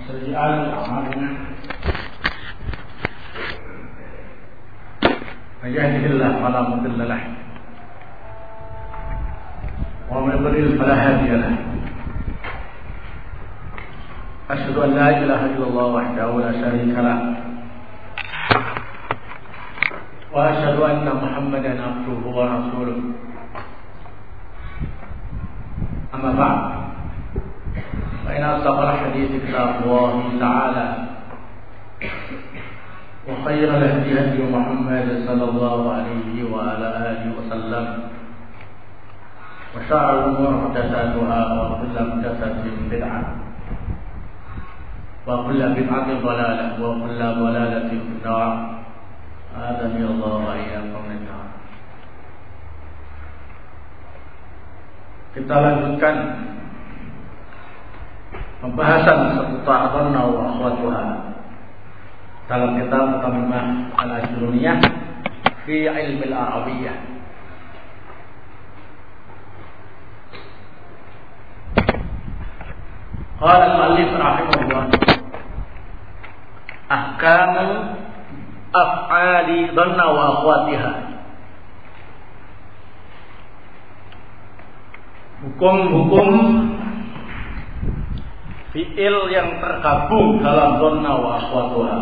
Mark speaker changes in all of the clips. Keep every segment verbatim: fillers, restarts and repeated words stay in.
Speaker 1: سيئات أعمالنا من يهده الله فلا مضل له ومن يضلل فلا هادي له. أشهد أن لا إله إلا الله وحده لا شريك له وأشهد أن محمدا عبده ورسوله. أما بعد فإن أصدق الحديث كتاب الله تعالى وخير الهدي هدي محمد صلى الله عليه وعلى آله وسلم وشر الأمور محدثاتها وكل محدثة بدعة وكل بدعة ضلالة وكل ضلالة في النار. آدم الله وإياكم من النار. Kita lanjutkan pembahasan seputar dhanna wa akhwatuha dalam kitab Tamimah al-Ajrumiyah fi ilmi al-Arabiyyah. Qala al-mu'allif rahimahullah, ahkamu af'ali dhanna wa akhwatiha. Hukum-hukum fi'il yang tergabung dalam dhanna wa akhwatuha.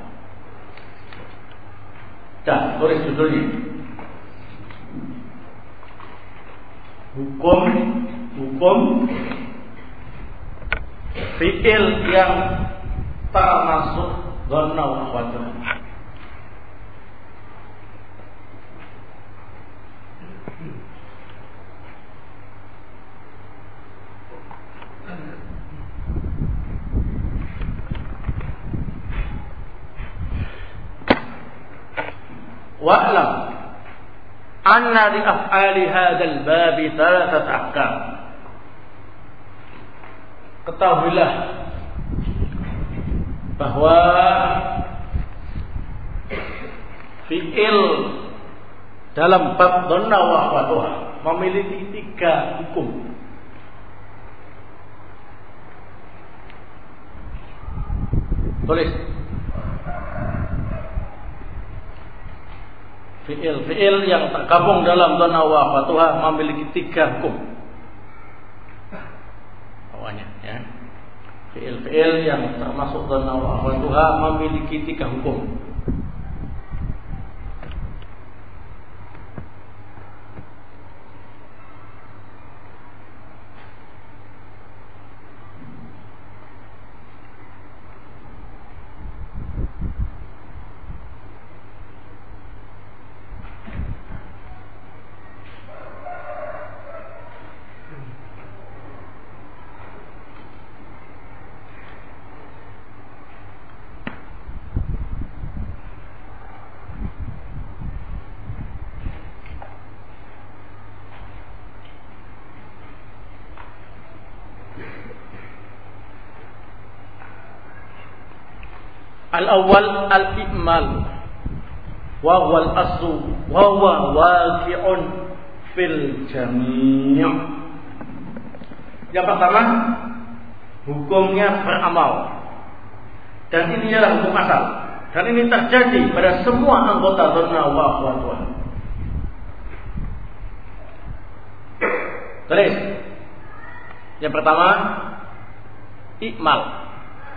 Speaker 1: Dah, tulis judulnya. Hukum hukum fi'il yang termasuk dhanna wa akhwatuha. Wa'lam anna li af'ali hadzal bab thalathat ahkam. Ketahuilah bahwa fi'il dalam bab dhanna wa akhwatuha memiliki tiga hukum. Tulis. Fi'il-fi'il yang tergabung dalam dhanna wa akhwatuha memiliki tiga hukum. Awalnya ya. Fi'il-fi'il yang termasuk dhanna wa akhwatuha memiliki tiga hukum. Al-awwal al-i'mal wa huwa al-aslu wa huwa waqi'un fil jami'. Yang pertama, hukumnya beramal. Dan ini adalah hukum asal. Dan ini terjadi pada semua anggota dhanna wa akhwatuha. Tulis. Yang pertama, i'mal.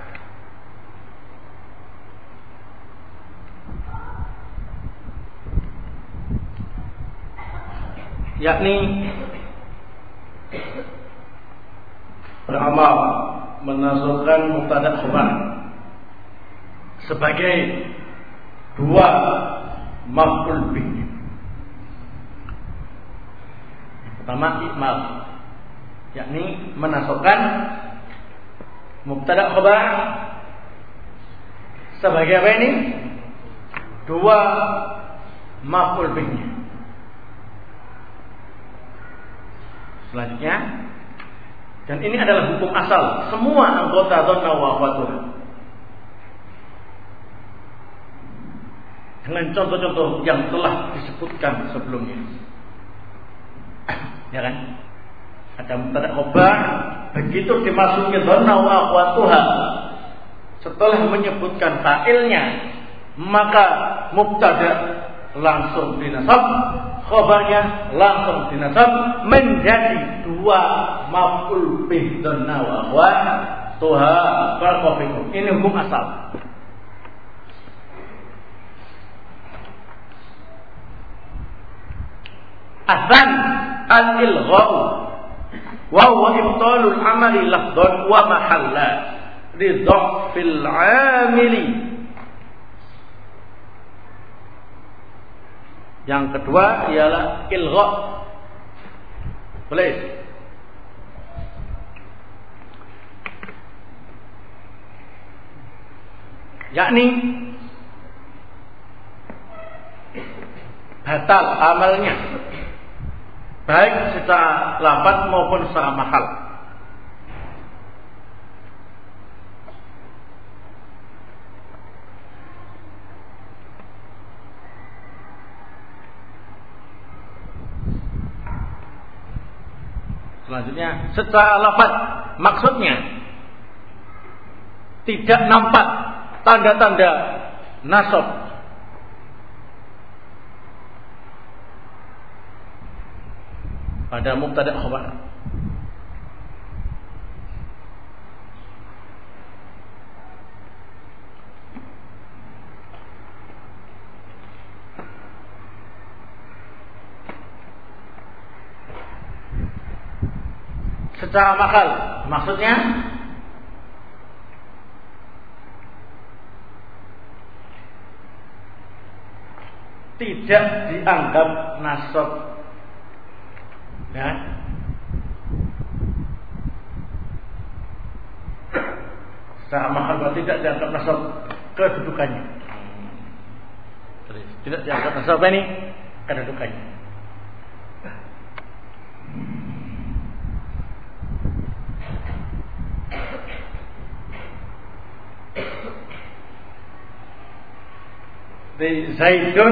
Speaker 1: Yakni beramal, menasabkan mubtada khabar sebagai dua maf'ul bih. Pertama, i'mal, yakni menasabkan mubtada khabar sebagai apa ini? Dua maf'ul bihnya. Selanjutnya, dan ini adalah hukum asal semua anggota dhanna wa akhwatuha. Dengan contoh-contoh yang telah disebutkan sebelumnya. Ya kan? Ada mubtada khabar, begitu dimasuki dhanna wa akhwatuha, setelah menyebutkan fa'ilnya, maka mubtada langsung dinasab, khabarnya langsung dinasab menjadi dua maf'ul bih dhanna wa akhwatuha. Barakallahu. Ini hukum asal. Azan al-ilgha'u wa huwa ibtalul amali lafdhan wa mahalla li dhafil 'amili. Yang kedua ialah ilgha. Boleh. Yakni batal amalnya, baik secara lafaz maupun secara mahal. Selanjutnya, secara lafaz maksudnya tidak nampak tanda-tanda nasab. Pada mubtada khabar. Secara makal, maksudnya tidak dianggap nasab. Ya. Secara mahal tidak dianggap nasab kedudukannya. Tidak dianggap nasab ini kedudukannya. Di Zaidun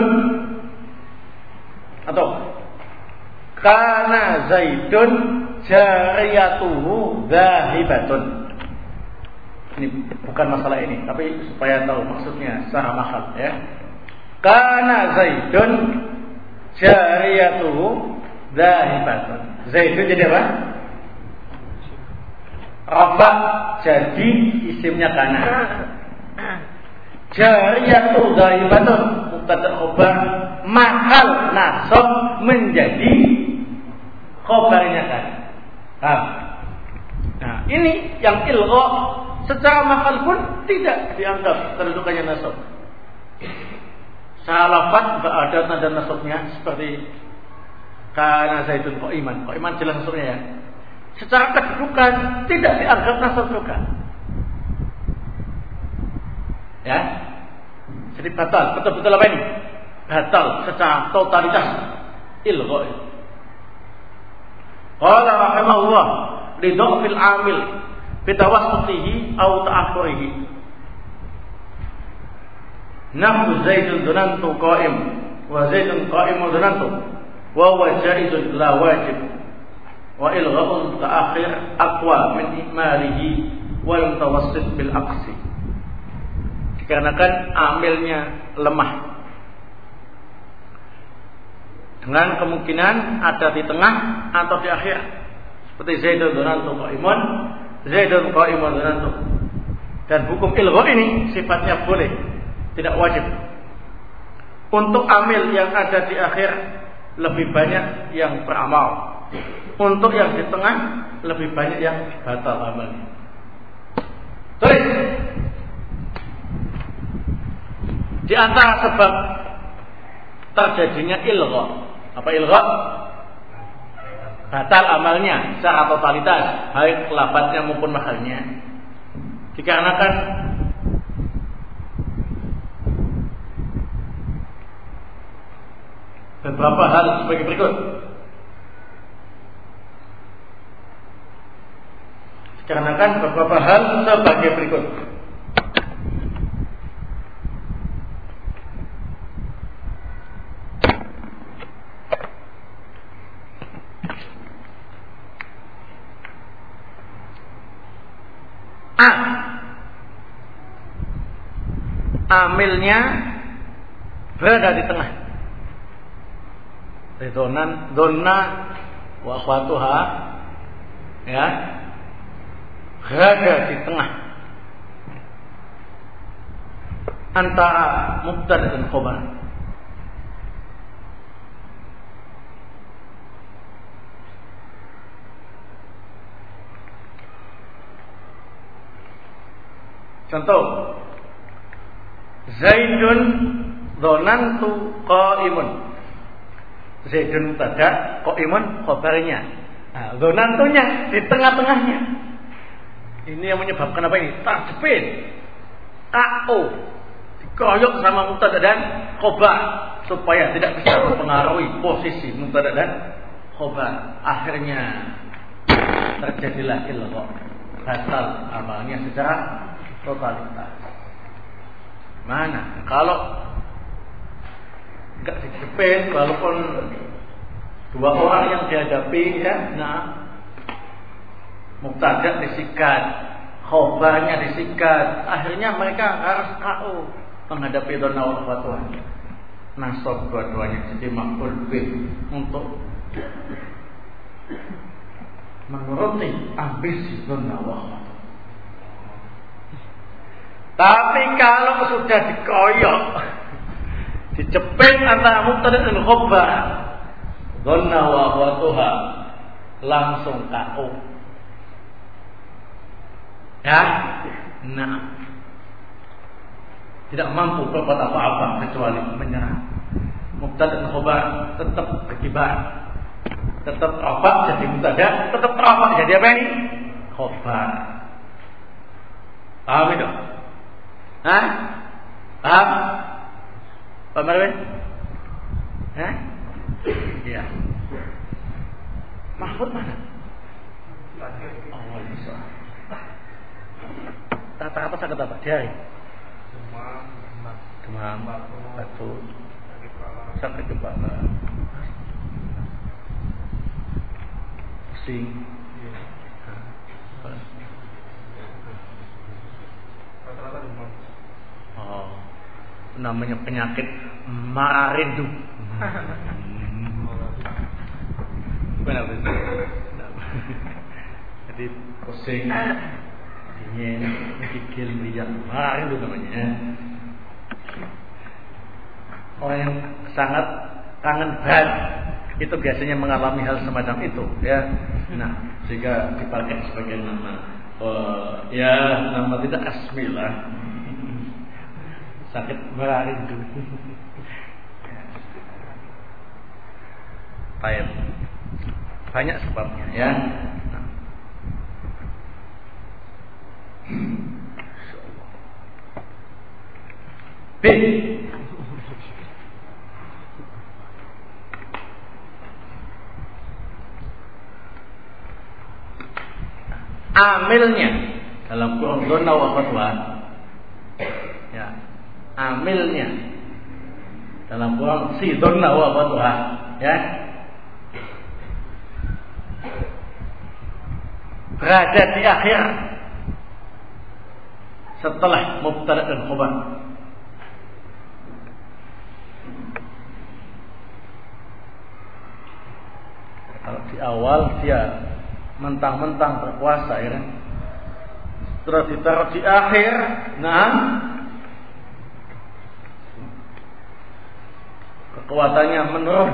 Speaker 1: atau kana Zaidun jariyatuhu zahibatun. Ini bukan masalah ini, tapi supaya tahu maksudnya secara mahal ya. Kana Zaidun jariyatuhu zahibatun. Zaidun jadi apa? Rafa jadi isimnya kana. Jariyatuhu zahibatun mubtada khabar mahal nasab menjadi khabarnya kan. Nah, ini yang ilgha secara mahal pun tidak dianggap kedudukannya nasab. Secara lafaz enggak ada tanda nasabnya seperti kana Zaidun qa'iman. Qa'iman jelas nasabnya ya. Secara kedudukan tidak dianggap nasab juga. Ya. Jadi batal, betul-betul apa ini? Batal secara totalitas ilgha. Qala rahimahullah li dhafil amil bitawassutihi aw ta'akhurihi. Nahwu Zaidun dunantu qa'im wa Zaidun qa'imun dunantu wa huwa jaizun la wajib wa ilgha'un ta'akhir aqwa min imalihi wal mutawassit bil aqsi. Dikarenakan amilnya lemah, dengan kemungkinan ada di tengah atau di akhir, seperti Zaidun dunantu qa'imun, Zaidun qa'imun dunantu. Dan hukum ilgha ini sifatnya boleh, tidak wajib. Untuk amil yang ada di akhir lebih banyak yang beramal, untuk yang di tengah lebih banyak yang batal amalnya. Tulis. Di antara sebab terjadinya ilgha, apa ilgha? Batal amalnya secara totalitas, baik lafadznya maupun mahalnya. Dikarenakan beberapa hal sebagai berikut. Dikarenakan beberapa hal sebagai berikut. A. amilnya berada di tengah. Donan, donna wa akhwatuha, ya, berada di tengah antara mubtada dan khabar. Contoh, Zaidun dzanantu qaimun. Zaidun mubtada, qaimun khabarnya. Nah, dzanantunya di tengah-tengahnya. Ini yang menyebabkan apa ini? Tarjepin. K O dikoyok sama mubtada dan khabar supaya tidak bisa mempengaruhi posisi mubtada dan khabar. Akhirnya terjadilah ilgha. Batal amalnya secara totalitas. Mana? Kalau enggak dijepit, walaupun dua orang yang dihadapi, ya, nah, mubtada disikat, khabarnya disikat, akhirnya mereka harus K O menghadapi donna wa akhwatuha. Nasab dua-duanya jadi maf'ul bih untuk menuruti ambisi donna wa akhwatuha. Tapi kalau sudah dikoyok, dijepit antara mubtada dan khabar, donna wa akhwatuha, langsung K O. Ya, nah, tidak mampu berbuat apa-apa kecuali menyerah. Mubtada dan khabar tetap berkibar, tetap rafa jadi mubtada, tetap rafa jadi apa ini? Khabar. Paham itu? Hah? Paham? Pak Marwin? Hah? Iya. Mahfud mana? Oh, bisa. Tata apa sakit apa? Diare. Demam, batuk, sakit kepala, pusing. Oh, namanya penyakit mararindu. Benar benar. Jadi pusing, dingin, gigil, liat, mararindu namanya. Orang yang sangat kangen berat itu biasanya mengalami hal semacam itu, ya. Nah, sehingga dipakai sebagai nama, oh, ya, nama tidak asmilah. Sakit merarindu. Baik. Banyak sebabnya, ya. Nah. B. Amilnya dalam Quran donna wa akhwatuha, ya, amilnya dalam Quran si donna wa akhwatuha, ya, berada di akhir setelah mubtada dan khabar. Kalau di awal dia mentang-mentang berkuasa, ya kan? Terus ditaruh di akhir, nah, kekuatannya menurun.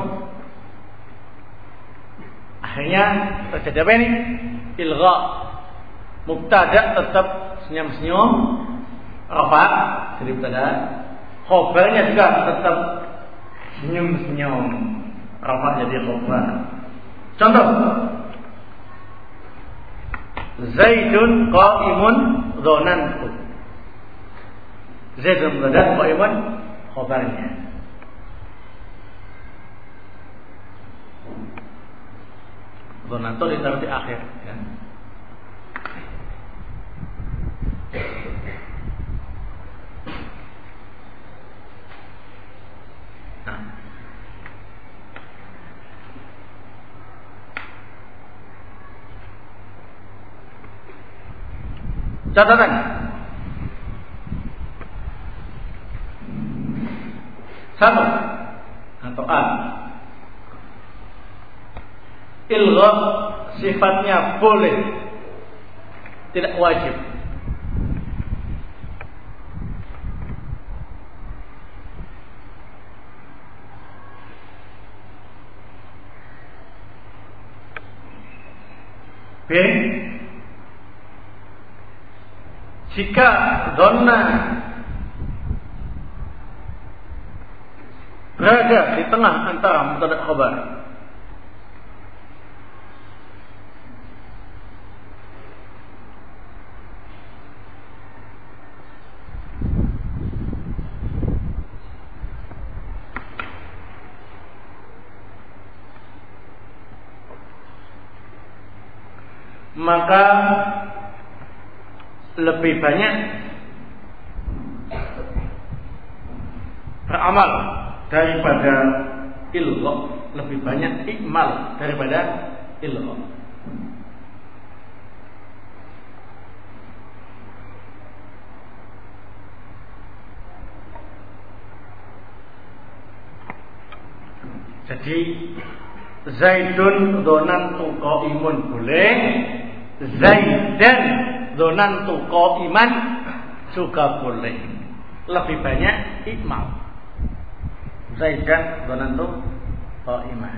Speaker 1: Akhirnya terjadi apa ini? Ilgha. Mubtada tetap senyum-senyum, rafa jadi mubtada. Khabarnya juga tetap senyum-senyum, rafa jadi khabar. Contoh, Zaidun qaimun dzanantu. Zaidun mubtada, qaimun khabarnya. Dzanantu ditaruh di akhir, ya. Nah, catatan. Satu atau A. Ilgha sifatnya boleh, tidak wajib. B. Jika dhanna berada di tengah antara mubtada khabar, maka lebih banyak beramal daripada ilgha, lebih banyak ikmal daripada ilgha. Jadi Zaidun dhonantu qaimun boleh, Zaidan dhonantu qaiman juga boleh. Lebih banyak ikmal. Zaidan dhonantu qaiman.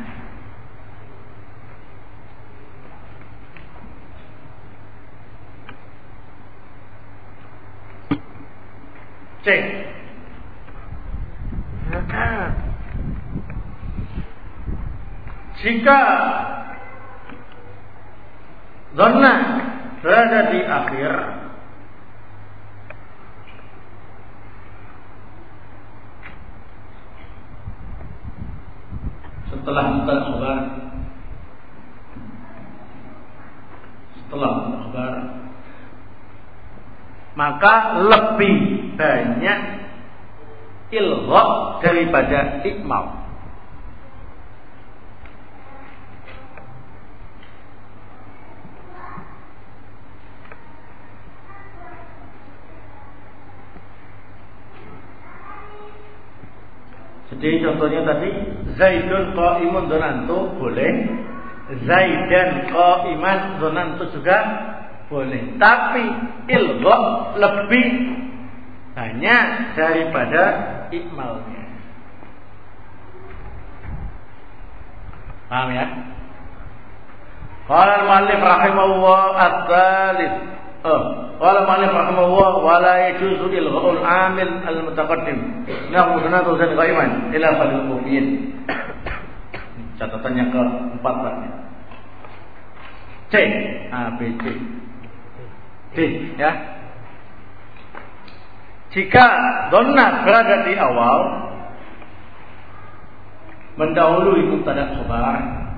Speaker 1: Cek. Jika dhanna berada di akhir, setelah mubtada khabar, setelah mubtada khabar, maka lebih banyak ilgha daripada ikmal. Jadi contohnya tadi Zaidun qaimun dhonantu boleh, Zaidan qaiman dhonantu juga boleh. Tapi ilgha lebih banyak daripada ikmalnya. Paham ya? Qala al-muallif rahimahullah ats-tsalits. Oh, qala al-muallif rahimahullah wa la yajuzu ilgha'ul 'amil al-mutaqaddim. Nahu sunatu zat qaiman ila fadil mu'min. Catatan yang keempat berarti. C, A, B, C. D, ya. Jika dhanna berada di awal mendahului mubtada khabar,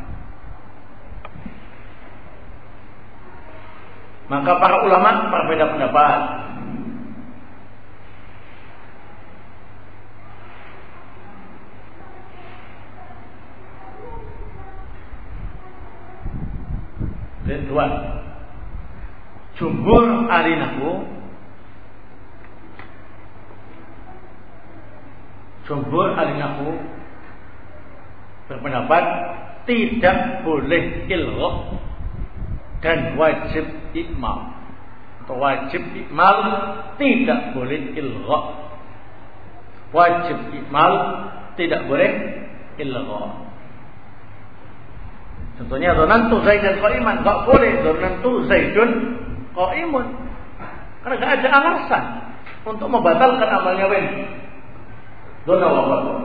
Speaker 1: maka para ulama berbeda pendapat. Kedua, jumhur ahli nahwu, jumhur ahli nahwu berpendapat tidak boleh ilgha dan wajib ikmal. Atau wajib ikmal, tidak boleh ilgha. Wajib ikmal, tidak boleh ilgha. Contohnya dhonantu Zaidan qaiman, enggak boleh dhonantu Zaidun qaimun. Karena enggak ada alasan untuk membatalkan amalnya Wen. Dhona wa qadar.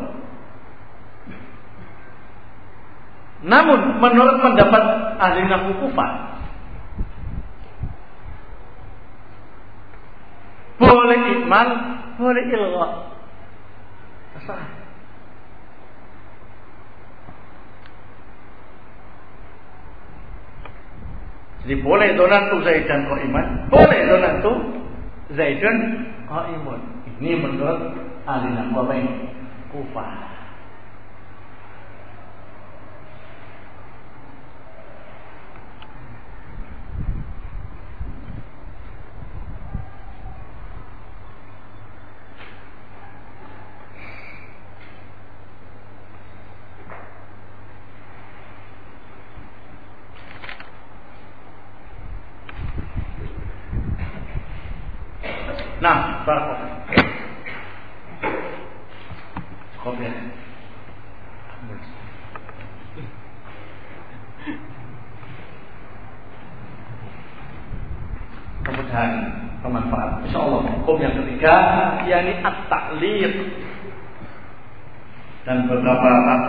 Speaker 1: Namun menurut pendapat ahli nahwu Kufah, boleh ikmal, boleh ilgha. Terserah. Jadi boleh dhonantu Zaidan qaiman, boleh dhonantu Zaidun qaimun. Ini menurut ahli nahwu Kufah. Nah, barakallahu. Kopi. Kemudian bermanfaat. Insyaallah hukum yang ketiga yakni at-ta'liq dan beberapa